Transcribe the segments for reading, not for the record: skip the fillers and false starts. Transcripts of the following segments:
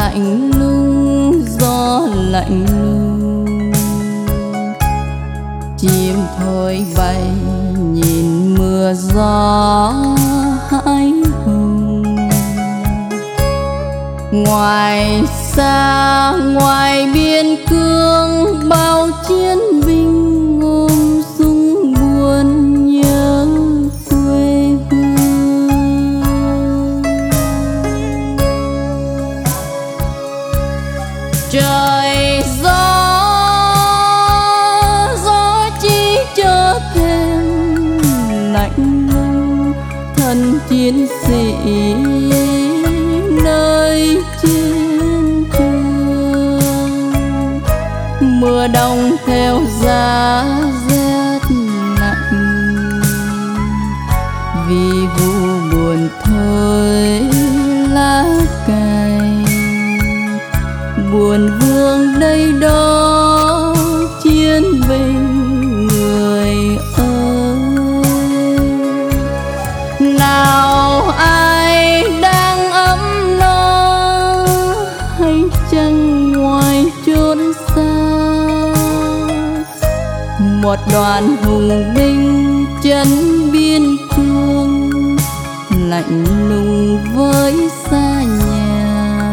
lạnh lùng, gió lạnh lùng. Chim thôi bay nhìn mưa gió hãi hùng. Ngoài xa ngoài biên cương, bao chiến binh ôm súng buồn nhớ quê hương. Trời gió chi chớ thêm lạnh lùng, thân chiến sĩ nơi chiến trường. Mùa đông theo giá rét lạnh, vì vu buồn thôi lá cành. Buồn vương đây đó chiến binh người ơi. Nào ai đang ấm no, hay chăng ngoài chốn xa. Một đoàn hùng binh chân biên cương, lạnh lùng với xa nhà.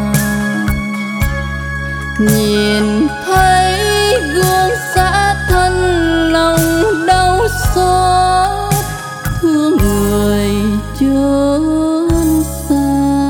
Nhìn thấy gương xã thân, lòng đau xót thương người chốn xa.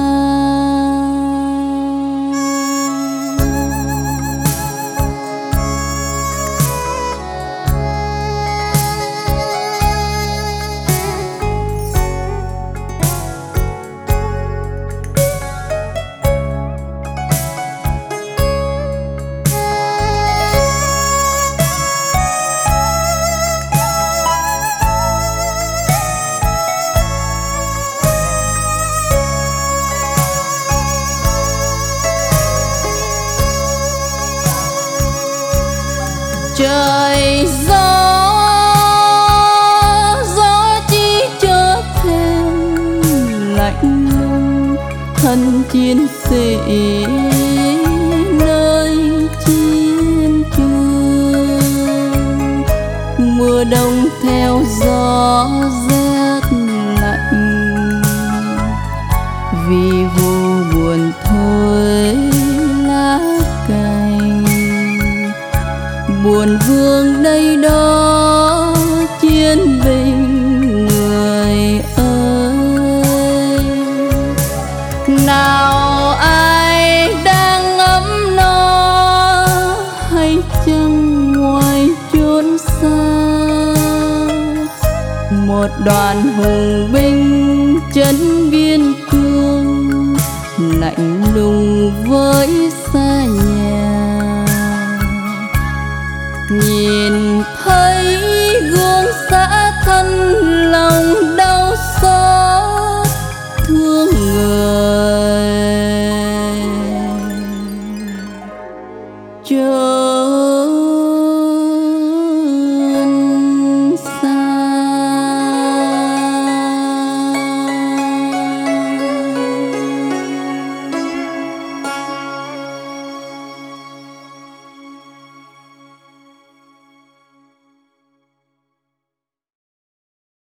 Trời gió chi chớ thêm lạnh lùng, thân chiến sĩ nơi chiến trường. Mùa đông theo gió rét lạnh, vì vu buồn thôi lá cành. Buồn vương đây đó chiến binh người ơi. Nào ai đang ấm no, hay chăng ngoài chốn xa. Một đoàn hùng binh chân biên cương, lạnh lùng với xa nhà. Nhìn thấy gương xã thân,